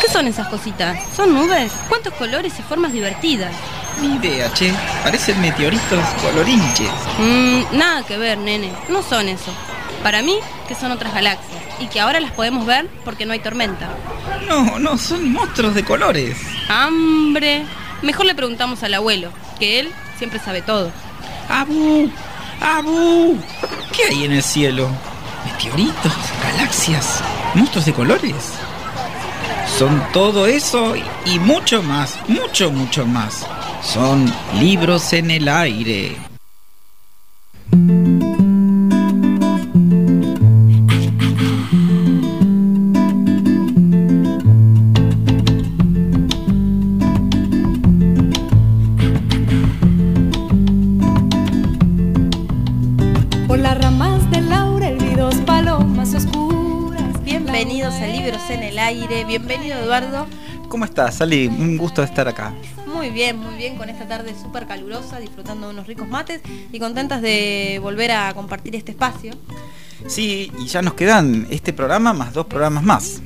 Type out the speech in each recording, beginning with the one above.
¿Qué son esas cositas? ¿Son nubes? ¿Cuántos colores y formas divertidas? Ni idea, che. Parecen meteoritos colorinches. Nada que ver, nene. No son eso. Para mí, que son otras galaxias. Y que ahora las podemos ver porque no hay tormenta. No, son monstruos de colores. ¡Hambre! Mejor le preguntamos al abuelo, que él siempre sabe todo. ¡Abu! ¿Qué hay en el cielo? ¿Meteoritos? ¿Galaxias? ¿Monstruos de colores? Son todo eso y mucho más, mucho más. Son libros en el aire. Por las ramas del laurel vi dos palomas oscuras. Bienvenidos a Libros en el Aire. Bienvenido, Eduardo. ¿Cómo estás, Ali? Un gusto de estar acá. Muy bien, con esta tarde súper calurosa, disfrutando de unos ricos mates y contentas de volver a compartir este espacio. Sí, y ya nos quedan este programa más 2 programas más.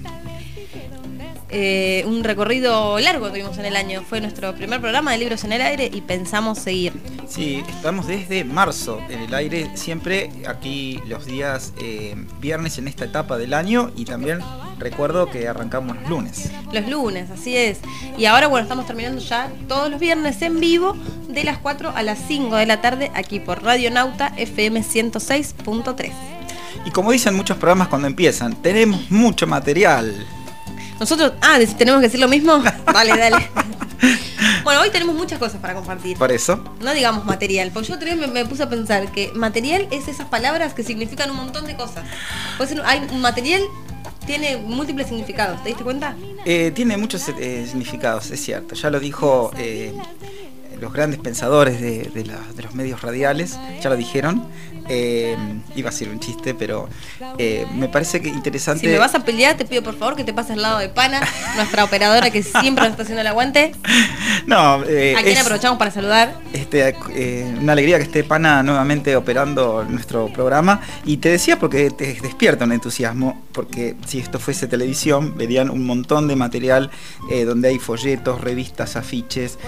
Un recorrido largo tuvimos en el año. Fue nuestro primer programa de Libros en el Aire y pensamos seguir. Sí, estamos desde marzo en el aire, siempre aquí los días viernes en esta etapa del año, y también recuerdo que arrancamos los lunes. Los lunes, así es. Y ahora, bueno, estamos terminando ya todos los viernes en vivo de las 4 a las 5 de la tarde aquí por Radio Nauta FM 106.3. Y como dicen muchos programas cuando empiezan, tenemos mucho material. Nosotros, ¿tenemos que decir lo mismo? Dale. Bueno, hoy tenemos muchas cosas para compartir. Por eso. No digamos material, porque yo otra vez me puse a pensar que material es esas palabras que significan un montón de cosas. Hay un material, tiene múltiples significados, ¿te diste cuenta? Tiene muchos significados, es cierto. Ya lo dijo los grandes pensadores de los medios radiales, ya lo dijeron. Iba a ser un chiste, pero me parece que interesante. Si me vas a pelear, te pido por favor que te pases al lado de Pana, nuestra operadora que siempre nos está haciendo el aguante. No, a quien aprovechamos para saludar. Una alegría que esté Pana nuevamente operando nuestro programa. Y te decía porque te despierta un entusiasmo, porque si esto fuese televisión, verían un montón de material donde hay folletos, revistas, afiches,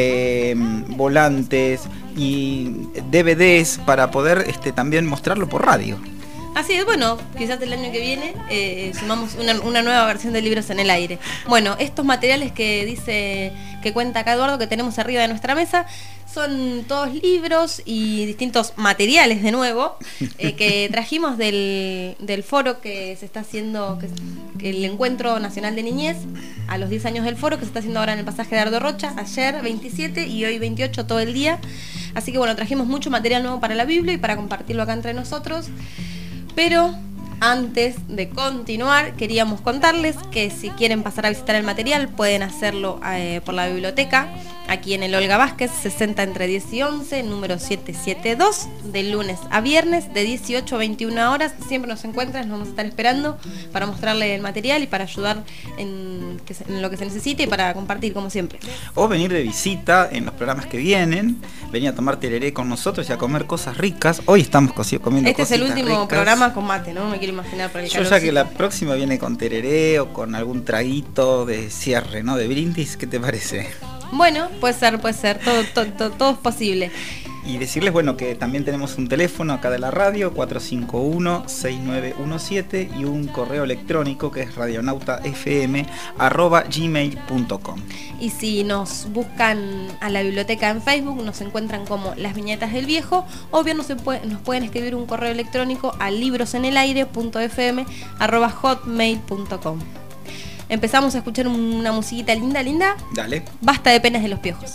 volantes y DVDs para poder también mostrarlo por radio. Así es, bueno, quizás el año que viene sumamos una nueva versión de Libros en el Aire. Bueno, estos materiales que cuenta acá Eduardo, que tenemos arriba de nuestra mesa, son todos libros y distintos materiales de nuevo que trajimos del foro que se está haciendo, que el Encuentro Nacional de Niñez, a los 10 años del foro, que se está haciendo ahora en el pasaje de Ardo Rocha, ayer 27 y hoy 28 todo el día. Así que bueno, trajimos mucho material nuevo para la Biblia y para compartirlo acá entre nosotros. Pero antes de continuar, queríamos contarles que si quieren pasar a visitar el material, pueden hacerlo por la biblioteca, aquí en el Olga Vázquez, 60 entre 10 y 11, número 772, de lunes a viernes, de 18 a 21 horas. Siempre nos encuentran, nos vamos a estar esperando para mostrarle el material y para ayudar en lo que se necesite y para compartir, como siempre. O venir de visita en los programas que vienen, venir a tomar tereré con nosotros y a comer cosas ricas. Hoy estamos comiendo Este cositas es el último ricas. programa con mate, ¿no? Me quiero imaginar por el Yo ya que la próxima viene con tereré o con algún traguito de cierre, ¿no? De brindis, ¿qué te parece? Bueno, puede ser, todo es posible. Y decirles, bueno, que también tenemos un teléfono acá de la radio, 451-6917, y un correo electrónico que es radionautafm@gmail.com. Y si nos buscan a la biblioteca en Facebook, nos encuentran como Las Viñetas del Viejo, o bien nos pueden escribir un correo electrónico a librosenelaire.fm@hotmail.com. Empezamos a escuchar una musiquita linda. Dale. Basta de penas de los piojos.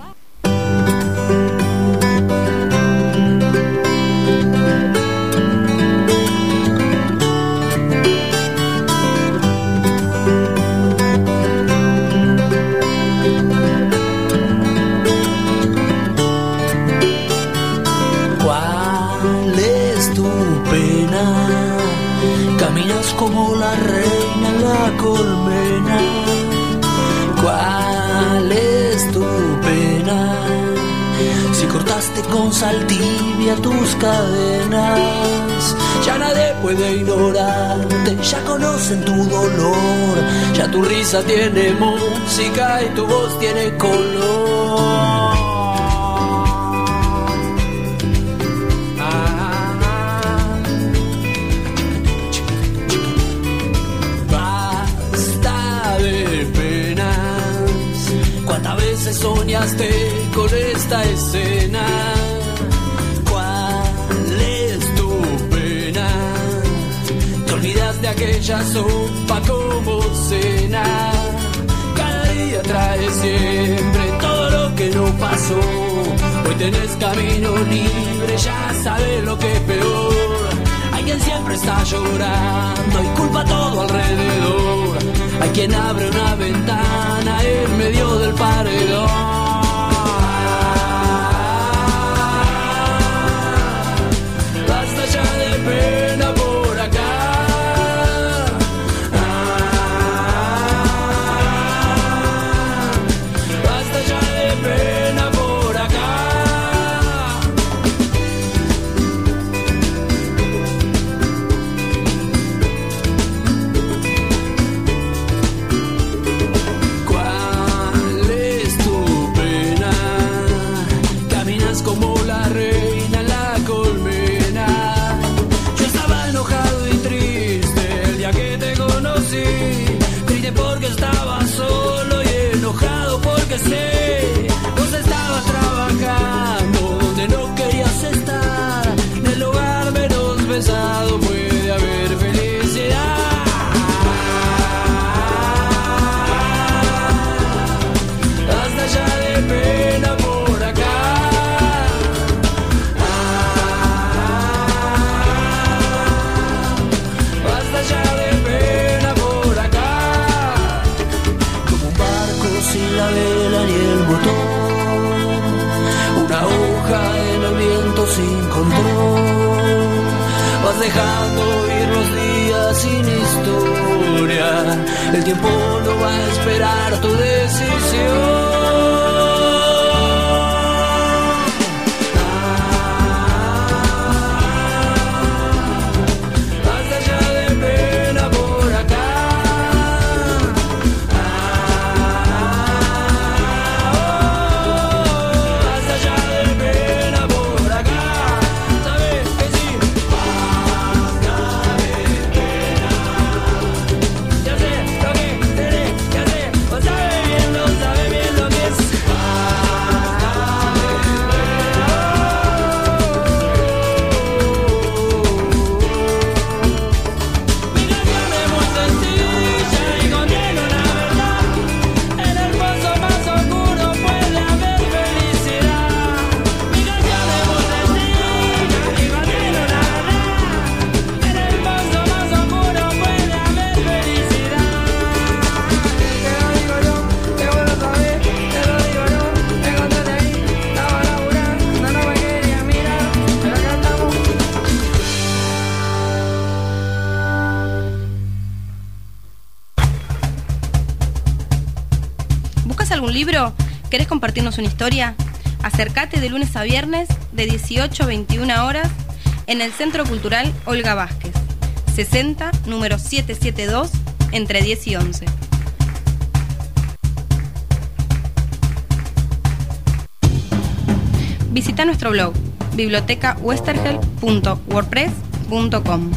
¿Cuál es tu pena? Caminas como la reina en la colmena. ¿Cuál es tu pena? Si cortaste con sal tibia tus cadenas, ya nadie puede ignorarte. Ya conocen tu dolor, ya tu risa tiene música y tu voz tiene color. Basta de penas, ¿cuántas veces soñaste con esta escena? De aquella sopa como cena. Cada día trae siempre todo lo que no pasó. Hoy tenés camino libre, ya sabes lo que es peor. Hay quien siempre está llorando y culpa todo alrededor. Hay quien abre una ventana en medio del paredón. Basta ya de pena por acá. Vos estabas trabajando donde no querías estar. En el lugar menos pensado puede haber felicidad. Basta ya de pena por acá. Basta ya de pena por acá. Como un barco sin la vela ni el motor, una hoja en el viento sin control. Vas dejando ir los días sin historia. El tiempo no va a esperar tu decisión. ¿Algún libro? ¿Querés compartirnos una historia? Acércate de lunes a viernes de 18 a 21 horas en el Centro Cultural Olga Vázquez, 60, número 772, entre 10 y 11. Visita nuestro blog bibliotecawestergel.wordpress.com.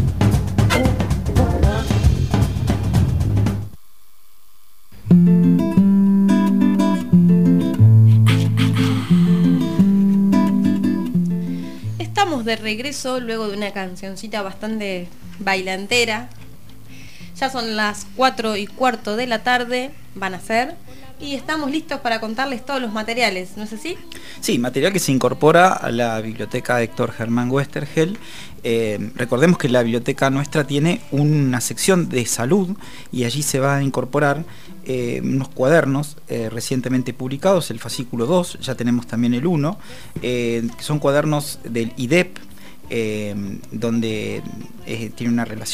De regreso luego de una cancioncita bastante bailantera. Ya son las 4:15 de la tarde, van a ser, y estamos listos para contarles todos los materiales, ¿no es así? Sí, material que se incorpora a la biblioteca Héctor Germán Westergel. Recordemos que la biblioteca nuestra tiene una sección de salud y allí se va a incorporar unos cuadernos recientemente publicados, el fascículo 2, ya tenemos también el 1, que son cuadernos del IDEP, donde tiene una relación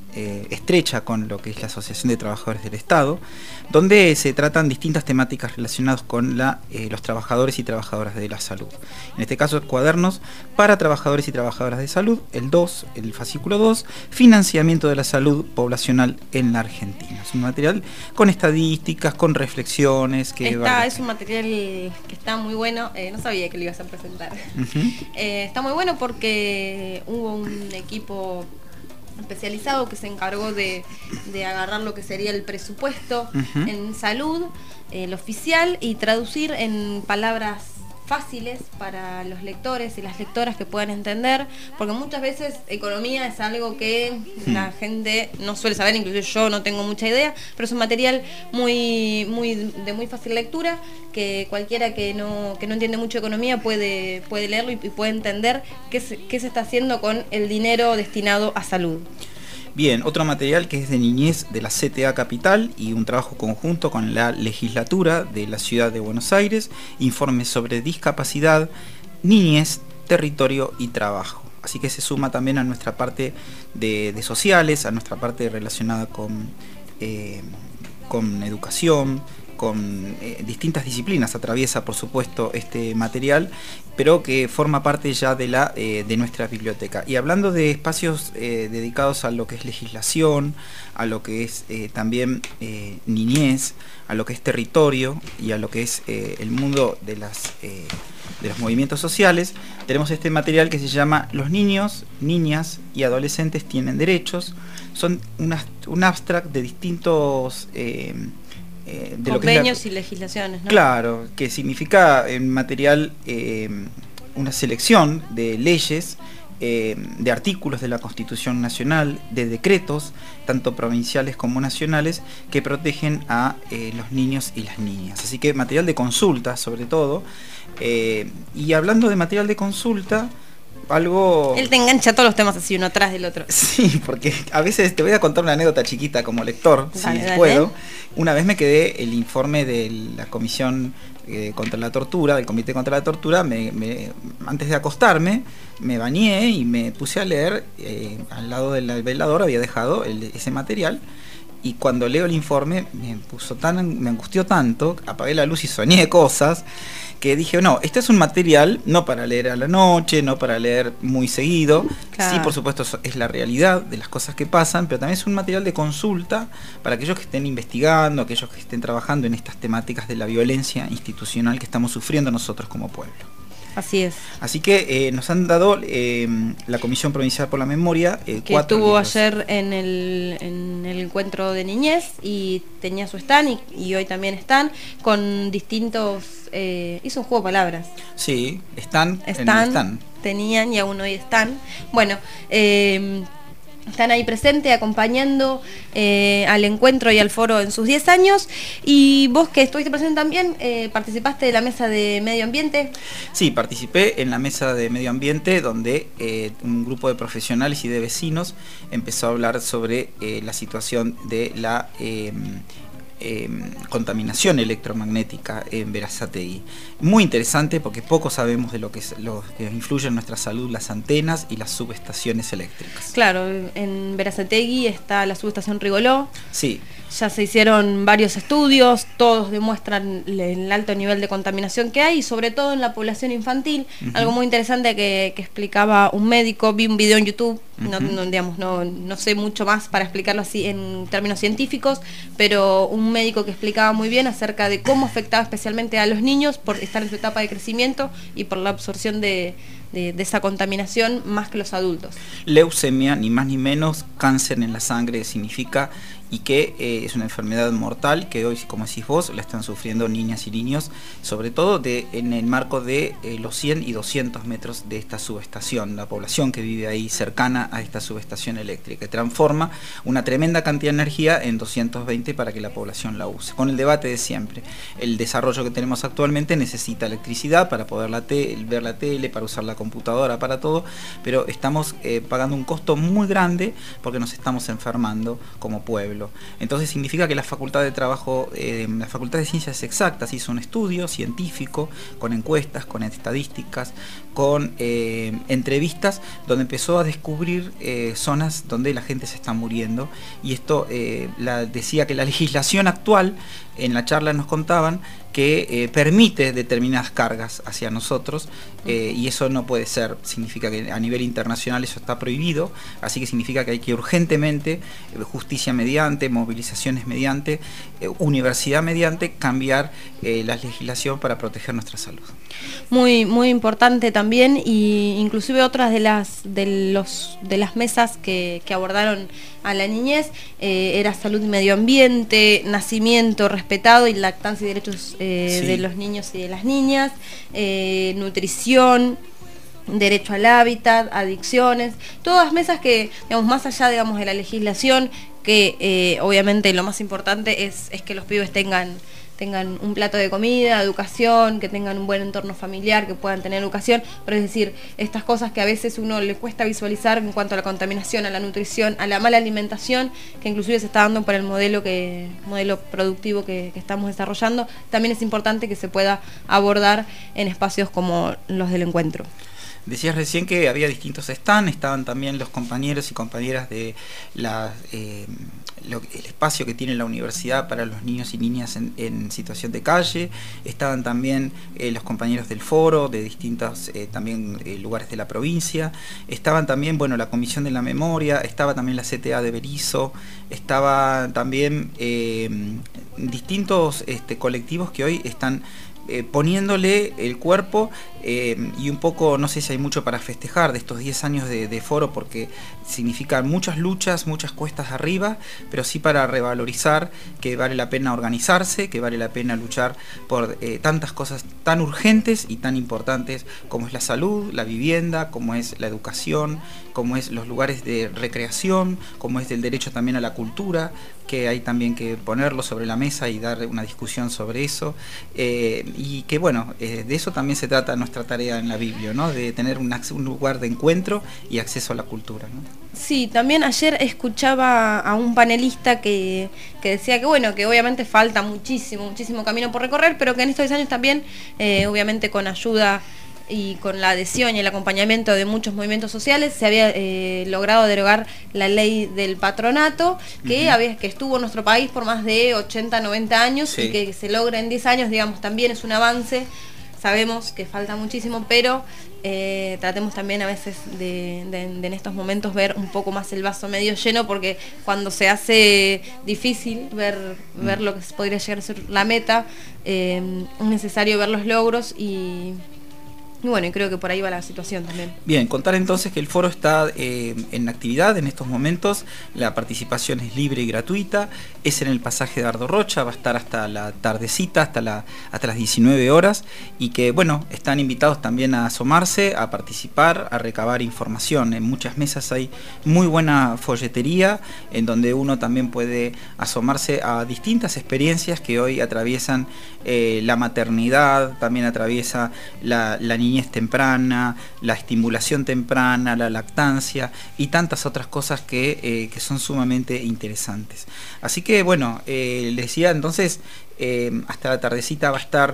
estrecha con lo que es la Asociación de Trabajadores del Estado, donde se tratan distintas temáticas relacionadas con los trabajadores y trabajadoras de la salud. En este caso, cuadernos para trabajadores y trabajadoras de salud, el fascículo 2, financiamiento de la salud poblacional en la Argentina. Es un material con estadísticas, con reflexiones. Es un material que está muy bueno, no sabía que lo ibas a presentar. Está muy bueno porque hubo un equipo especializado que se encargó de agarrar lo que sería el presupuesto en salud, el oficial, y traducir en palabras fáciles para los lectores y las lectoras que puedan entender, porque muchas veces economía es algo que la gente no suele saber, incluso yo no tengo mucha idea, pero es un material de muy fácil lectura, que cualquiera que no entiende mucho de economía puede leerlo y puede entender qué se está haciendo con el dinero destinado a salud. Bien, otro material que es de niñez de la CTA Capital y un trabajo conjunto con la legislatura de la ciudad de Buenos Aires, informe sobre discapacidad, niñez, territorio y trabajo. Así que se suma también a nuestra parte de sociales, a nuestra parte relacionada con educación, con distintas disciplinas. Atraviesa, por supuesto, este material, pero que forma parte ya de nuestra biblioteca. Y hablando de espacios dedicados a lo que es legislación, a lo que es también niñez, a lo que es territorio y a lo que es el mundo de los movimientos sociales, tenemos este material que se llama Los niños, niñas y adolescentes tienen derechos. Son un abstract de distintos convenios y legislaciones, ¿no? Claro, que significa en material una selección de leyes, de artículos de la Constitución Nacional, de decretos, tanto provinciales como nacionales, que protegen a los niños y las niñas. Así que material de consulta, sobre todo. Y hablando de material de consulta, algo... Él te engancha todos los temas así, uno atrás del otro. Sí, porque a veces te voy a contar una anécdota chiquita como lector, dale, si dale. puedo. Una vez me quedé el informe de la Comisión contra la Tortura, del Comité contra la Tortura, antes de acostarme, me bañé y me puse a leer, al lado del velador había dejado ese material, y cuando leo el informe me angustió tanto, apagué la luz y soñé cosas, que dije, no, este es un material no para leer a la noche, no para leer muy seguido. Claro. Sí, por supuesto, es la realidad de las cosas que pasan, pero también es un material de consulta para aquellos que estén investigando, aquellos que estén trabajando en estas temáticas de la violencia institucional que estamos sufriendo nosotros como pueblo. Así es. Así que nos han dado la Comisión Provincial por la Memoria que 4 estuvo libros. ayer en el encuentro de niñez y tenía su stand y hoy también están con distintos... hizo un juego de palabras. Sí, están, tenían y aún hoy están. Bueno, están ahí presentes acompañando al encuentro y al foro en sus 10 años. Y vos, que estuviste presente también, participaste de la mesa de medio ambiente. Sí, participé en la mesa de medio ambiente donde un grupo de profesionales y de vecinos empezó a hablar sobre la situación de la contaminación electromagnética en Berazategui. Muy interesante porque poco sabemos de lo que influye en nuestra salud, las antenas y las subestaciones eléctricas. Claro, en Berazategui está la subestación Rigoló. Sí. Ya se hicieron varios estudios, todos demuestran el alto nivel de contaminación que hay, y sobre todo en la población infantil. Algo muy interesante que explicaba un médico, vi un video en YouTube, no sé mucho más para explicarlo así en términos científicos, pero un médico que explicaba muy bien acerca de cómo afectaba especialmente a los niños por estar en su etapa de crecimiento y por la absorción de esa contaminación más que los adultos. Leucemia, ni más ni menos, cáncer en la sangre significa, y que es una enfermedad mortal que hoy, como decís vos, la están sufriendo niñas y niños, sobre todo en el marco de los 100 y 200 metros de esta subestación, la población que vive ahí cercana a esta subestación eléctrica, que transforma una tremenda cantidad de energía en 220 para que la población la use. Con el debate de siempre, el desarrollo que tenemos actualmente necesita electricidad para poder ver la tele, para usar la computadora, para todo, pero estamos pagando un costo muy grande porque nos estamos enfermando como pueblo. Entonces significa que la Facultad de Trabajo, la Facultad de Ciencias Exactas hizo un estudio científico con encuestas, con estadísticas, con entrevistas, donde empezó a descubrir zonas donde la gente se está muriendo, y esto decía que la legislación actual, en la charla nos contaban, que permite determinadas cargas hacia nosotros, y eso no puede ser. Significa que a nivel internacional eso está prohibido, así que significa que hay que urgentemente, justicia mediante, movilizaciones mediante, universidad mediante, cambiar la legislación para proteger nuestra salud. Muy, muy importante también, y inclusive otras de las mesas que abordaron a la niñez era salud y medio ambiente, nacimiento respetado y lactancia y derechos de los niños y de las niñas, nutrición, derecho al hábitat, adicciones, todas mesas que, digamos, más allá, digamos, de la legislación, que obviamente lo más importante es que los pibes tengan un plato de comida, educación, que tengan un buen entorno familiar, que puedan tener educación, pero es decir, estas cosas que a veces uno le cuesta visualizar en cuanto a la contaminación, a la nutrición, a la mala alimentación, que inclusive se está dando por el modelo productivo que estamos desarrollando, también es importante que se pueda abordar en espacios como los del encuentro. Decías recién que había distintos stands, estaban también los compañeros y compañeras de el espacio que tiene la universidad para los niños y niñas en situación de calle, estaban también los compañeros del foro de distintos también lugares de la provincia, estaban también, bueno, la Comisión de la Memoria, estaba también la CTA de Berizo, estaba también distintos colectivos que hoy están poniéndole el cuerpo, y un poco, no sé si hay mucho para festejar de estos 10 años de foro, porque significan muchas luchas, muchas cuestas arriba, pero sí para revalorizar que vale la pena organizarse, que vale la pena luchar por tantas cosas tan urgentes y tan importantes como es la salud, la vivienda, como es la educación, como es los lugares de recreación, como es el derecho también a la cultura, que hay también que ponerlo sobre la mesa y dar una discusión sobre eso, y que bueno, de eso también se trata nuestra tarea en la Biblia, ¿no? De tener un lugar de encuentro y acceso a la cultura, ¿no? Sí, también ayer escuchaba a un panelista que decía que bueno, que obviamente falta muchísimo camino por recorrer, pero que en estos 10 años también, obviamente con ayuda y con la adhesión y el acompañamiento de muchos movimientos sociales, se había logrado derogar la ley del patronato, que estuvo en nuestro país por más de 80, 90 años, sí, y que se logra en 10 años, digamos, también es un avance. Sabemos que falta muchísimo, pero tratemos también a veces de en estos momentos ver un poco más el vaso medio lleno, porque cuando se hace difícil ver lo que podría llegar a ser la meta, es necesario ver los logros y bueno, y creo que por ahí va la situación también. Bien, contar entonces que el foro está en actividad en estos momentos, la participación es libre y gratuita, es en el pasaje de Ardo Rocha, va a estar hasta la tardecita, hasta las 19 horas, y que bueno, están invitados también a asomarse, a participar, a recabar información. En muchas mesas hay muy buena folletería, en donde uno también puede asomarse a distintas experiencias que hoy atraviesan la maternidad, también atraviesa la niñez temprana, la estimulación temprana, la lactancia y tantas otras cosas que son sumamente interesantes. Así que bueno, les decía entonces, hasta la tardecita va a estar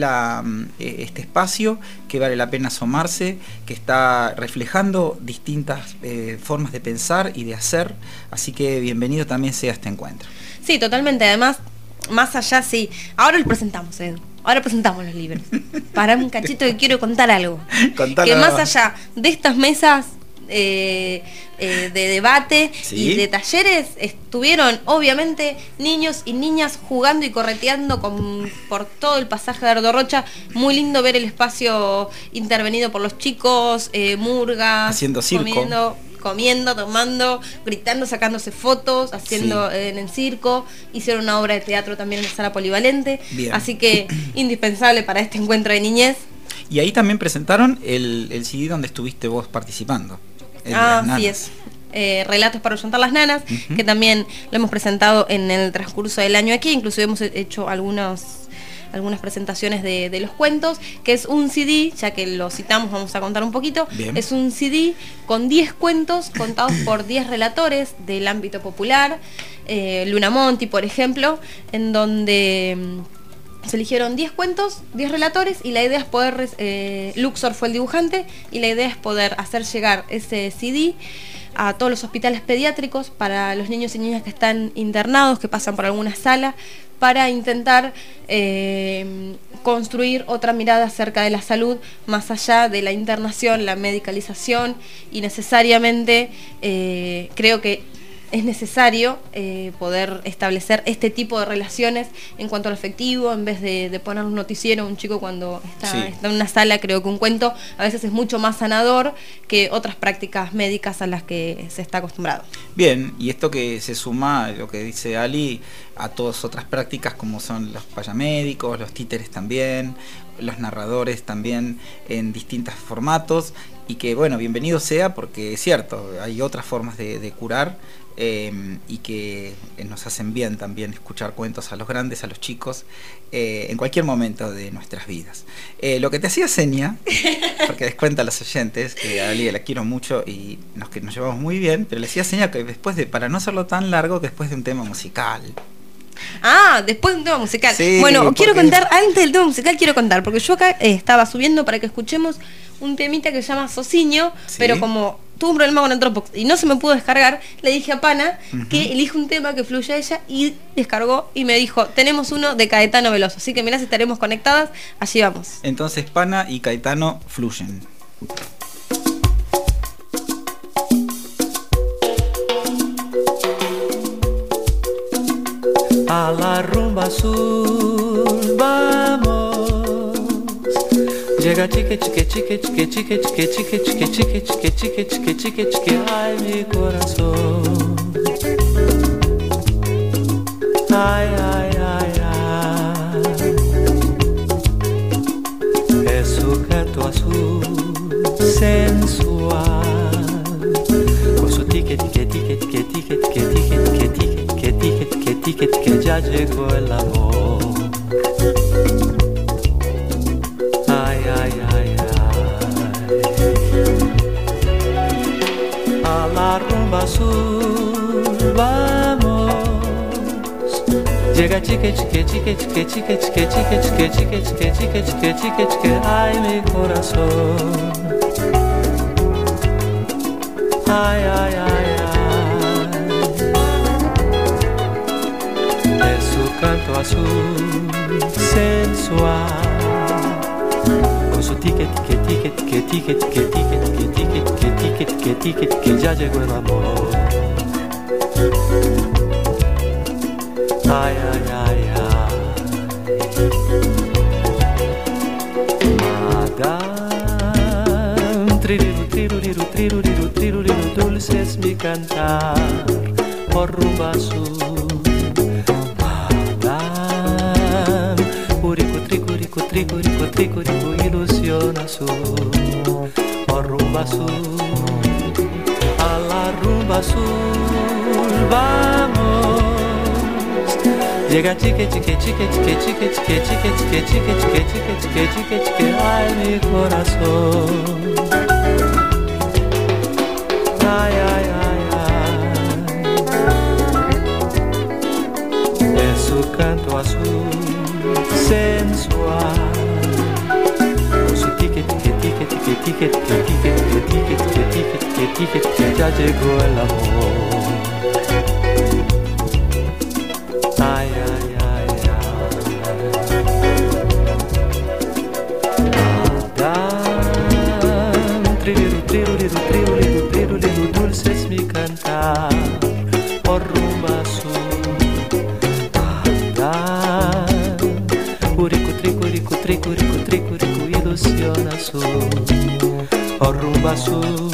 este espacio que vale la pena asomarse, que está reflejando distintas formas de pensar y de hacer, así que bienvenido también sea este encuentro. Sí, totalmente, además, más allá, sí, ahora los presentamos, Edu. Ahora presentamos los libros. Para un cachito que quiero contar algo. Contalo. Que más allá de estas mesas de debate, ¿sí?, y de talleres, estuvieron obviamente niños y niñas jugando y correteando por todo el pasaje de Ardo Rocha. Muy lindo ver el espacio intervenido por los chicos, murgas, haciendo circo, comiendo, tomando, gritando, sacándose fotos, haciendo, sí, en el circo. Hicieron una obra de teatro también en la sala polivalente. Bien. Así que indispensable para este encuentro de niñez. Y ahí también presentaron el CD donde estuviste vos participando. Así es. Relatos para ahuyentar las nanas, que también lo hemos presentado en el transcurso del año aquí. Inclusive hemos hecho algunas algunas presentaciones de los cuentos, que es un CD, ya que lo citamos, vamos a contar un poquito. Bien. Es un CD con 10 cuentos contados por 10 relatores del ámbito popular, Luna Monti, por ejemplo, en donde se eligieron 10 cuentos, 10 relatores, y la idea es poder, Luxor fue el dibujante, y la idea es poder hacer llegar ese CD a todos los hospitales pediátricos para los niños y niñas que están internados, que pasan por alguna sala, para intentar construir otra mirada acerca de la salud, más allá de la internación, la medicalización, y necesariamente creo que es necesario poder establecer este tipo de relaciones en cuanto al afectivo, en vez de poner un noticiero a un chico cuando está en una sala. Creo que un cuento a veces es mucho más sanador que otras prácticas médicas a las que se está acostumbrado. Bien, y esto que se suma, lo que dice Ali, a todas otras prácticas como son los payamédicos, los títeres también, los narradores también en distintos formatos, y que bueno, bienvenido sea, porque es cierto, hay otras formas de curar, y que nos hacen bien también escuchar cuentos a los grandes, a los chicos, en cualquier momento de nuestras vidas. Lo que te hacía seña, porque les cuento a los oyentes que a Ali la quiero mucho y nos llevamos muy bien, pero le hacía seña que para no hacerlo tan largo, que después de un tema musical. Ah, después de un tema musical. Sí, bueno, quiero porque... contar, antes del tema musical quiero contar, porque yo acá estaba subiendo para que escuchemos un temita que se llama Sociño, Sí. pero como tuve un problema con el Dropbox y no se me pudo descargar, le dije a Pana que elija un tema que fluya a ella, y descargó y me dijo, tenemos uno de Caetano Veloso, así que mirá si estaremos conectadas, allí vamos. Entonces Pana y Caetano fluyen. A la rumba azul vamos. Llega chique chique chique chique chique chique chique chique chique chique chique chique chique chique, ay mi corazón. Ay ay ay ay. Es su canto azul sensual, con su tique tique tique tique tique tique tique tique tique tique, que ya llegó el amor. Ay, ay, ay, ay. A la rumba azul vamos. Llega chique, chique, chique, chique, chique, chique, chique, chique, chique, chique, chique, chique, chique, chique, ay mi corazón. Ay, ay, ay, ay. Canto azul sensual, con su ticket, que ticket, que ticket, que ticket, que ticket, que ticket, que ticket, que ya llegó el amor. Ay, ay, ay, ay. Madame, triruriru, triruriru, triruriru, triruriru, dulce es mi cantar por rumba azul. Tricurico, tricurico, tricurico, ilusión azul, por rumba azul, a la rumba azul vamos. Llega chique, chique, chique, chique, chique, chique, chique, chique, chique, chique, chique, chique, chique, chique, ay mi corazón. Ay, ay, ay, ay. Es su canto azul sensual, con su ticket, que ticket, que ticket, que ticket, que ticket, que ticket, que ticket, que ya llegó el amor. Ay, ay, ay, ay. Tririru, tririru, tririru, tririru, dulce es mi cantar por rumba azul. Tricurico, tricurico, tricurico, ilusión azul, o rumba azul.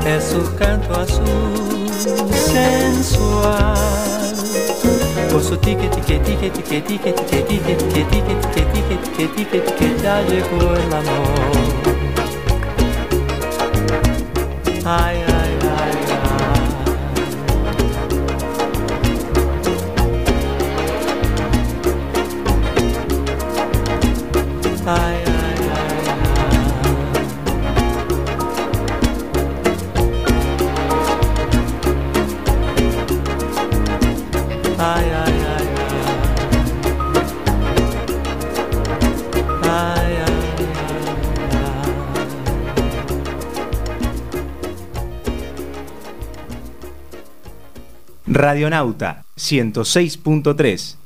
es su canto azul sensual. Por su tique tique tique tique tique tique tique tique tique tique tique tique tique ya llegó el amor. Ay, ay, ay, ay. Ay, ay. Ay, ay, ay, ay, ay, ay, Radionauta 106.3.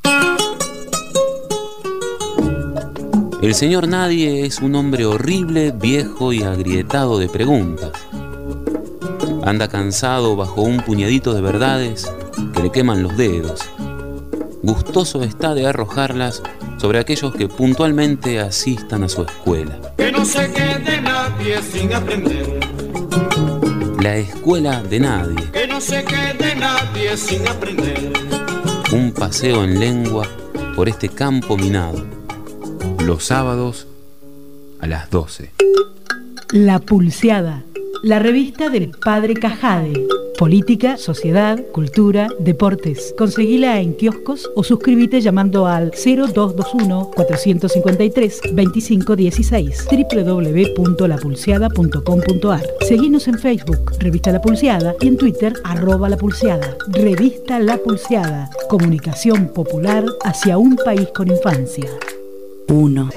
El señor Nadie es un hombre horrible, viejo y agrietado de preguntas. Anda cansado bajo un puñadito de verdades que le queman los dedos. Gustoso está de arrojarlas sobre aquellos que puntualmente asistan a su escuela. Que no se quede nadie sin aprender. La escuela de nadie. Que no se quede nadie sin aprender. Un paseo en lengua por este campo minado. Los sábados a las 12. La Pulseada, la revista del Padre Cajade. Política, sociedad, cultura, deportes. Conseguila en kioscos o suscríbete llamando al 0221-453-2516 www.lapulseada.com.ar. Seguinos en Facebook, Revista La Pulseada, y en Twitter, @lapulseada. Revista La Pulseada. Comunicación popular hacia un país con infancia. 1,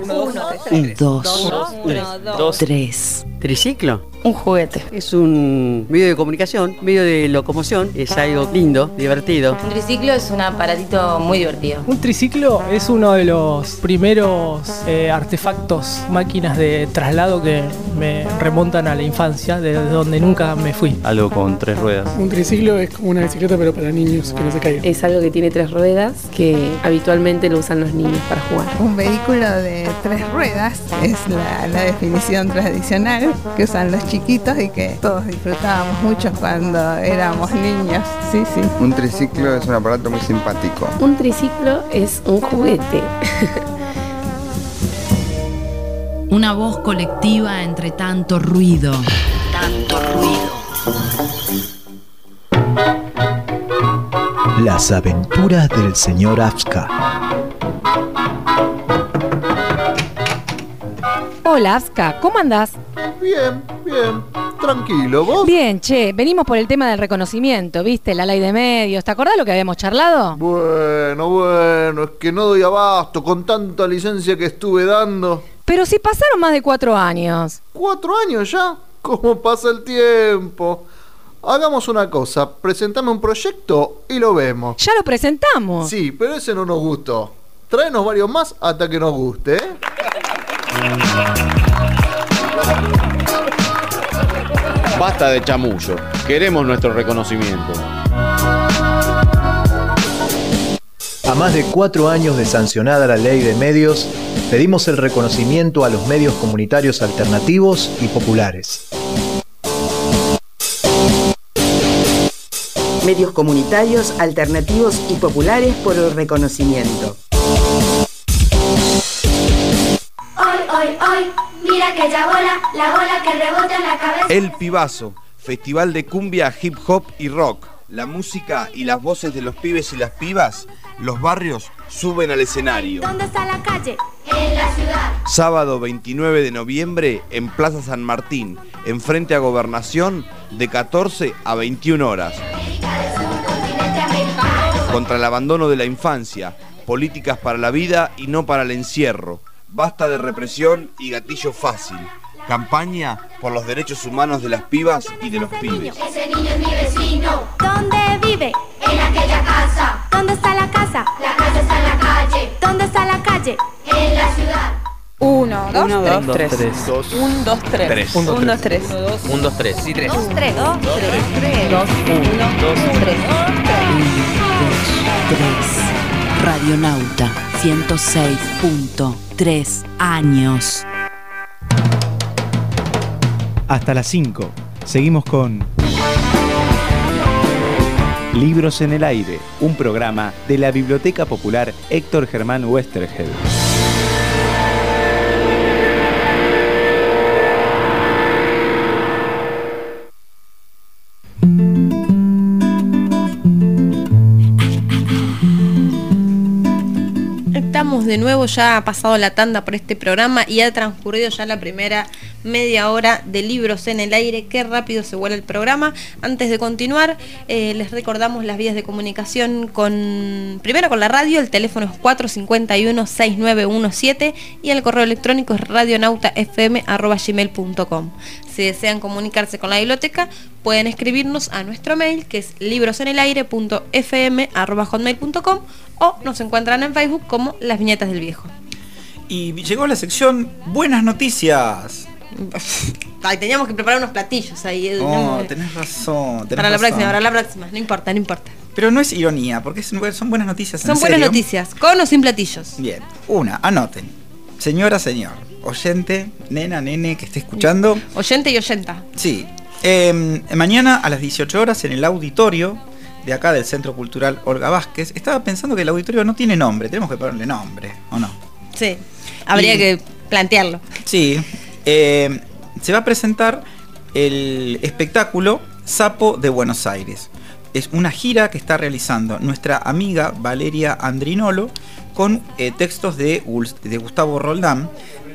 2, 3. ¿Triciclo? Un juguete. Es un medio de comunicación, medio de locomoción. Es algo lindo, divertido. Un triciclo es un aparatito muy divertido. Un triciclo es uno de los primeros artefactos, máquinas de traslado que me remontan a la infancia, de donde nunca me fui. Algo con 3 ruedas. Un triciclo es como una bicicleta pero para niños, que no se caigan. Es algo que tiene 3 ruedas que habitualmente lo usan los niños para jugar. Un vehículo de 3 ruedas es la definición tradicional que usan los chiquitos y que todos disfrutábamos mucho cuando éramos niños. Sí, sí. Un triciclo es un aparato muy simpático. Un triciclo es un juguete. Una voz colectiva entre tanto ruido. Tanto ruido. Las aventuras del señor Afska. Hola, Afska, ¿cómo andás? Bien, tranquilo, ¿vos? Bien, che, venimos por el tema del reconocimiento, ¿viste? La ley de medios, ¿te acordás lo que habíamos charlado? Bueno, es que no doy abasto con tanta licencia que estuve dando. Pero si pasaron más de 4 años. ¿4 años ya? ¿Cómo pasa el tiempo? Hagamos una cosa, presentame un proyecto y lo vemos. Ya lo presentamos. Sí, pero ese no nos gustó. Tráenos varios más hasta que nos guste, ¿eh? Basta de chamullo, queremos nuestro reconocimiento. A más de 4 años de sancionada la ley de medios, pedimos el reconocimiento a los medios comunitarios alternativos y populares. Medios comunitarios, alternativos y populares por el reconocimiento. Hoy, mira aquella bola, la bola que rebota en la cabeza. El Pibazo, festival de cumbia, hip hop y rock. La música y las voces de los pibes y las pibas, los barrios suben al escenario. ¿Dónde está la calle? En la ciudad. Sábado 29 de noviembre en Plaza San Martín, enfrente a Gobernación, de 14 a 21 horas. Contra el abandono de la infancia, políticas para la vida y no para el encierro. Basta de represión y gatillo fácil. Campaña por los derechos humanos de las pibas y de los pibes. Ese niño es mi vecino. ¿Dónde vive? En aquella casa. ¿Dónde está la casa? La casa está en la calle. ¿Dónde está la calle? En la ciudad. 1, 2, 3. 1, 2, 3. 1, 2, 3. 1, 2, 3. Sí, 3. 2, 3. 2, 3. 2, 1, 2, 3. 3. Radionauta 106.3 años. Hasta las 5. Seguimos con Libros en el Aire, un programa de la Biblioteca Popular Héctor Germán Westergel. Estamos de nuevo, ya ha pasado la tanda por este programa y ha transcurrido ya la primera media hora de Libros en el Aire. Qué rápido se vuela el programa. Antes de continuar, les recordamos las vías de comunicación primero con la radio. El teléfono es 451-6917 y el correo electrónico es radionautafm@gmail.com. Si desean comunicarse con la biblioteca, pueden escribirnos a nuestro mail, que es librosenelaire.fm@hotmail.com, o nos encuentran en Facebook como Las Viñetas del Viejo. Y llegó la sección Buenas Noticias. Ay, teníamos que preparar unos platillos ahí. Tenés razón. Para la próxima, no importa. Pero no es ironía, porque son buenas noticias. Son buenas noticias, con o sin platillos. Bien, anoten. Señora, señor, oyente, nena, nene que esté escuchando. Oyente y oyenta. Sí. Mañana a las 18 horas en el auditorio de acá del Centro Cultural Olga Vázquez. Estaba pensando que el auditorio no tiene nombre, tenemos que ponerle nombre, ¿o no? Sí, habría que plantearlo. Sí, se va a presentar el espectáculo Sapo de Buenos Aires. Es una gira que está realizando nuestra amiga Valeria Andrinolo con textos de Gustavo Roldán,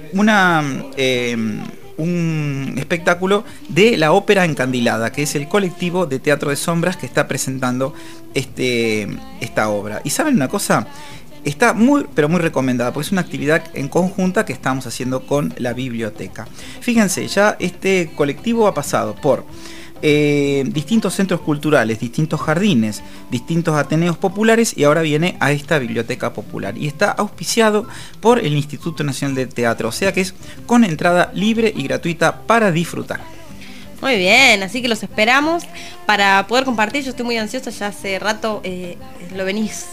un espectáculo de la Ópera Encandilada, que es el colectivo de teatro de sombras que está presentando esta obra. Y ¿saben una cosa? Está muy recomendada, porque es una actividad en conjunta que estamos haciendo con la biblioteca. Fíjense, ya este colectivo ha pasado por distintos centros culturales, distintos jardines, distintos ateneos populares, y ahora viene a esta biblioteca popular y está auspiciado por el Instituto Nacional de Teatro, o sea que es con entrada libre y gratuita para disfrutar. Muy bien, así que los esperamos para poder compartir. Yo estoy muy ansiosa, ya hace rato lo venís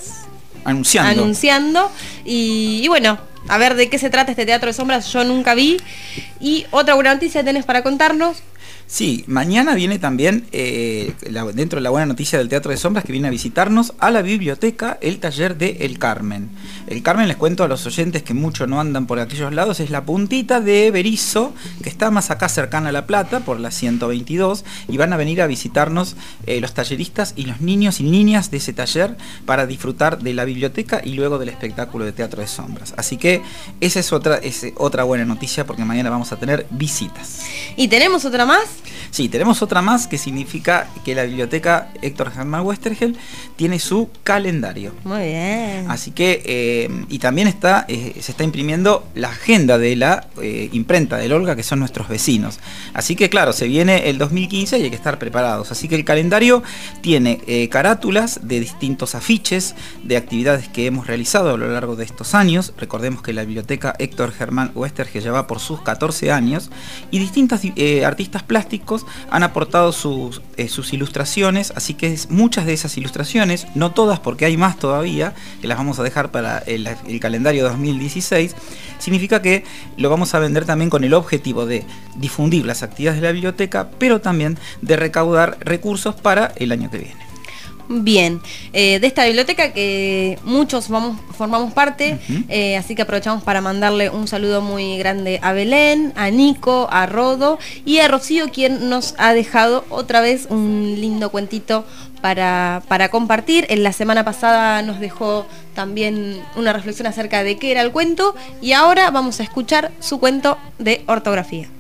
anunciando y bueno, a ver de qué se trata este Teatro de Sombras. Yo nunca vi. Y otra buena noticia tenés para contarnos. Sí, mañana viene también, dentro de la buena noticia del Teatro de Sombras, que viene a visitarnos a la biblioteca el taller de El Carmen. El Carmen, les cuento a los oyentes que mucho no andan por aquellos lados, es la puntita de Berisso, que está más acá cercana a La Plata, por la 122, y van a venir a visitarnos los talleristas y los niños y niñas de ese taller para disfrutar de la biblioteca y luego del espectáculo de Teatro de Sombras. Así que esa es otra buena noticia, porque mañana vamos a tener visitas. ¿Y tenemos otra más? Sí, tenemos otra más, que significa que la biblioteca Héctor Germán Westergel tiene su calendario. Muy bien. Así que, y también se está imprimiendo la agenda de la imprenta del Olga, que son nuestros vecinos. Así que claro, se viene el 2015 y hay que estar preparados. Así que el calendario tiene carátulas de distintos afiches de actividades que hemos realizado a lo largo de estos años. Recordemos que la biblioteca Héctor Germán Westergel ya va por sus 14 años y distintos artistas plásticos han aportado sus ilustraciones, así que muchas de esas ilustraciones, no todas porque hay más todavía, que las vamos a dejar para el calendario 2016, significa que lo vamos a vender también con el objetivo de difundir las actividades de la biblioteca, pero también de recaudar recursos para el año que viene. Bien, de esta biblioteca que muchos formamos parte, así que aprovechamos para mandarle un saludo muy grande a Belén, a Nico, a Rodo y a Rocío, quien nos ha dejado otra vez un lindo cuentito para compartir. En la semana pasada nos dejó también una reflexión acerca de qué era el cuento, y ahora vamos a escuchar su cuento de ortografía.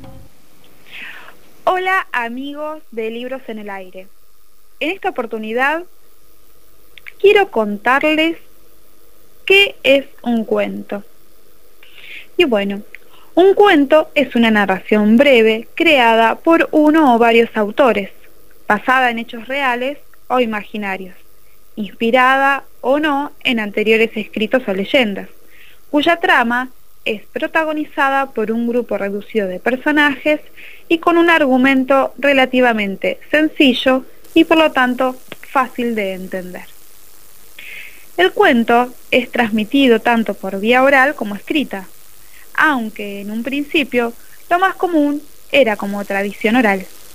Hola amigos de Libros en el Aire. En esta oportunidad quiero contarles qué es un cuento. Y bueno, un cuento es una narración breve creada por uno o varios autores, basada en hechos reales o imaginarios, inspirada o no en anteriores escritos o leyendas, cuya trama es protagonizada por un grupo reducido de personajes y con un argumento relativamente sencillo y por lo tanto fácil de entender. El cuento es transmitido tanto por vía oral como escrita, aunque en un principio lo más común era como tradición oral.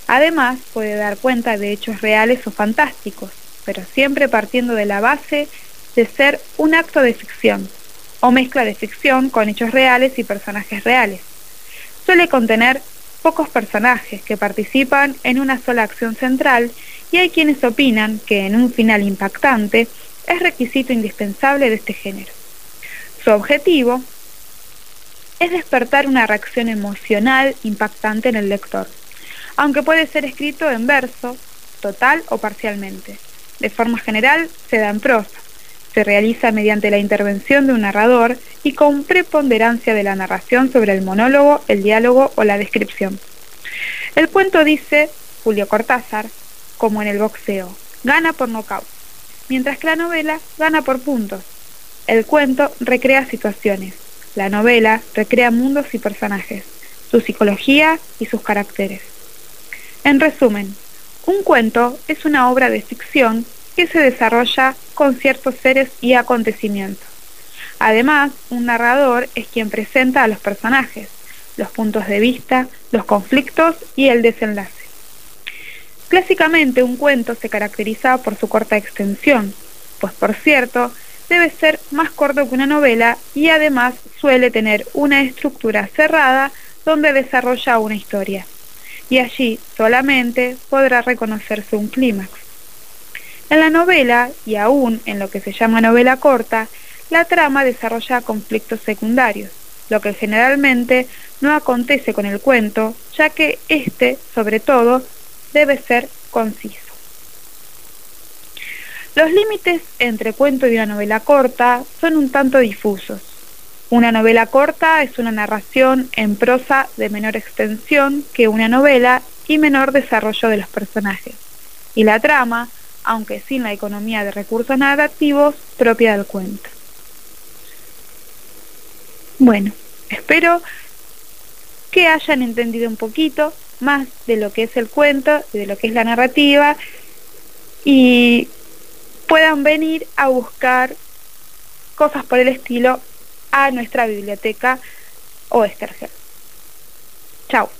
Además, puede dar cuenta de hechos reales o fantásticos, pero siempre partiendo de la base de ser un acto de ficción, o mezcla de ficción con hechos reales y personajes reales. Suele contener pocos personajes que participan en una sola acción central, y hay quienes opinan que en un final impactante es requisito indispensable de este género. Su objetivo es despertar una reacción emocional impactante en el lector, aunque puede ser escrito en verso, total o parcialmente. De forma general se da en prosa, se realiza mediante la intervención de un narrador y con preponderancia de la narración sobre el monólogo, el diálogo o la descripción. El cuento, dice Julio Cortázar, como en el boxeo, gana por nocaut, mientras que la novela gana por puntos. El cuento recrea situaciones, la novela recrea mundos y personajes, su psicología y sus caracteres. En resumen, un cuento es una obra de ficción que se desarrolla con ciertos seres y acontecimientos. Además, un narrador es quien presenta a los personajes, los puntos de vista, los conflictos y el desenlace. Clásicamente, un cuento se caracteriza por su corta extensión, pues por cierto, debe ser más corto que una novela y además suele tener una estructura cerrada donde desarrolla una historia, y allí solamente podrá reconocerse un clímax. En la novela, y aún en lo que se llama novela corta, la trama desarrolla conflictos secundarios, lo que generalmente no acontece con el cuento, ya que este, sobre todo, debe ser conciso. Los límites entre cuento y una novela corta son un tanto difusos. Una novela corta es una narración en prosa de menor extensión que una novela y menor desarrollo de los personajes, y la trama, aunque sin la economía de recursos narrativos propia del cuento. Bueno, espero que hayan entendido un poquito más de lo que es el cuento y de lo que es la narrativa, y puedan venir a buscar cosas por el estilo a nuestra biblioteca Oestergel. Chao.